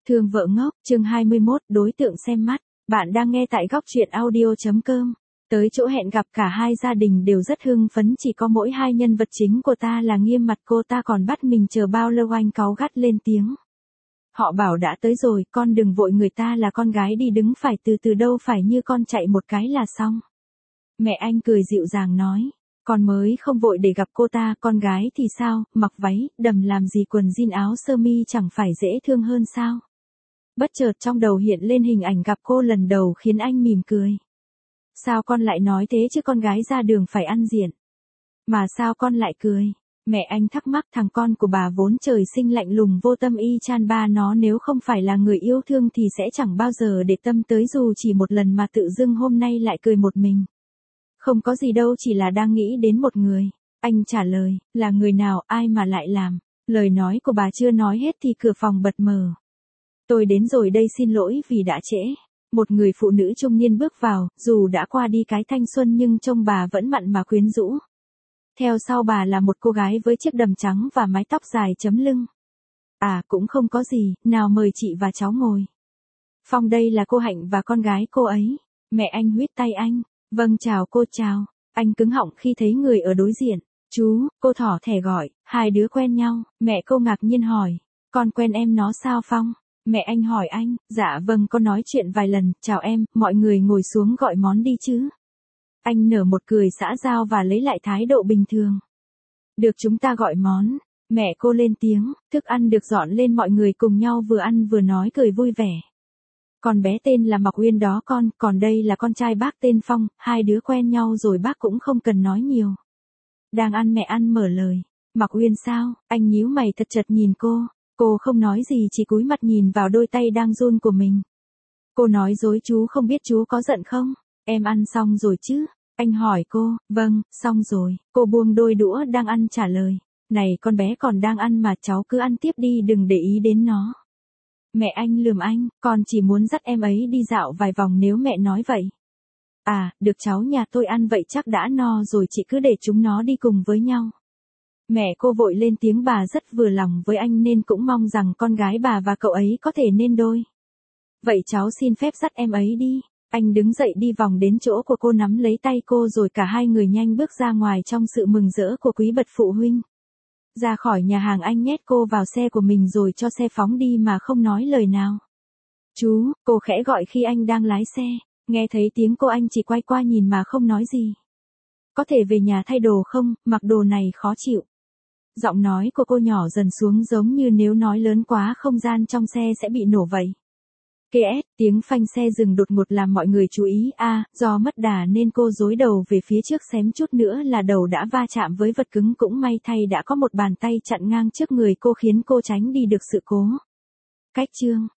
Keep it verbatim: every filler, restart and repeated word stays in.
Thương vợ ngốc, chương hai mươi mốt, đối tượng xem mắt. Bạn đang nghe tại góc truyện audio chấm com. Tới chỗ hẹn gặp cả hai gia đình đều rất hưng phấn, chỉ có mỗi hai nhân vật chính của ta là nghiêm mặt, cô ta còn bắt mình chờ bao lâu, anh cáu gắt lên tiếng. Họ bảo đã tới rồi, con đừng vội, người ta là con gái đi, đứng phải từ từ, đâu phải như con chạy một cái là xong. Mẹ anh cười dịu dàng nói. Con mới không vội để gặp cô ta, con gái thì sao, mặc váy, đầm làm gì, quần jean áo sơ mi chẳng phải dễ thương hơn sao. Bất chợt trong đầu hiện lên hình ảnh gặp cô lần đầu khiến anh mỉm cười. Sao con lại nói thế chứ, con gái ra đường phải ăn diện. Mà sao con lại cười? Mẹ anh thắc mắc, thằng con của bà vốn trời sinh lạnh lùng vô tâm y chan ba nó, nếu không phải là người yêu thương thì sẽ chẳng bao giờ để tâm tới dù chỉ một lần, mà tự dưng hôm nay lại cười một mình. Không có gì đâu, chỉ là đang nghĩ đến một người. Anh trả lời, là người nào, ai mà lại làm. Lời nói của bà chưa nói hết thì cửa phòng bật mở. Tôi đến rồi đây, xin lỗi vì đã trễ. Một người phụ nữ trung niên bước vào, dù đã qua đi cái thanh xuân nhưng trông bà vẫn mặn mà quyến rũ. Theo sau bà là một cô gái với chiếc đầm trắng và mái tóc dài chấm lưng. À, cũng không có gì, nào mời chị và cháu ngồi. Phong, đây là cô Hạnh và con gái cô ấy. Mẹ anh huýt tay anh. Vâng, chào cô. Chào. Anh cứng họng khi thấy người ở đối diện. Chú, cô thỏ thẻ gọi, hai đứa quen nhau. Mẹ cô ngạc nhiên hỏi, con quen em nó sao Phong? Mẹ anh hỏi anh, dạ vâng, con nói chuyện vài lần. Chào em, mọi người ngồi xuống gọi món đi chứ. Anh nở một cười xã giao và lấy lại thái độ bình thường. Được, chúng ta gọi món. Mẹ cô lên tiếng, thức ăn được dọn lên, mọi người cùng nhau vừa ăn vừa nói cười vui vẻ. Con bé tên là Mạc Uyên đó con, còn đây là con trai bác tên Phong, hai đứa quen nhau rồi bác cũng không cần nói nhiều. Đang ăn mẹ ăn mở lời. Mạc Uyên sao? Anh nhíu mày thật chật nhìn cô. Cô không nói gì, chỉ cúi mặt nhìn vào đôi tay đang run của mình. Cô nói dối, chú không biết chú có giận không? Em ăn xong rồi chứ? Anh hỏi cô. Vâng, xong rồi. Cô buông đôi đũa đang ăn trả lời. Này, con bé còn đang ăn mà, cháu cứ ăn tiếp đi, đừng để ý đến nó. Mẹ anh lườm anh, con chỉ muốn dắt em ấy đi dạo vài vòng nếu mẹ nói vậy. À, được, cháu nhà tôi ăn vậy chắc đã no rồi, chị cứ để chúng nó đi cùng với nhau. Mẹ cô vội lên tiếng, bà rất vừa lòng với anh nên cũng mong rằng con gái bà và cậu ấy có thể nên đôi. Vậy cháu xin phép dắt em ấy đi. Anh đứng dậy đi vòng đến chỗ của cô, nắm lấy tay cô rồi cả hai người nhanh bước ra ngoài trong sự mừng rỡ của quý bậc phụ huynh. Ra khỏi nhà hàng, anh nhét cô vào xe của mình rồi cho xe phóng đi mà không nói lời nào. Chú, cô khẽ gọi khi anh đang lái xe. Nghe thấy tiếng cô, anh chỉ quay qua nhìn mà không nói gì. Có thể về nhà thay đồ không, mặc đồ này khó chịu. Giọng nói của cô nhỏ dần xuống, giống như nếu nói lớn quá không gian trong xe sẽ bị nổ vậy. Kê ét, tiếng phanh xe dừng đột ngột làm mọi người chú ý. A, à, do mất đà nên cô dối đầu về phía trước, xém chút nữa là đầu đã va chạm với vật cứng, cũng may thay đã có một bàn tay chặn ngang trước người cô khiến cô tránh đi được sự cố. Cách chương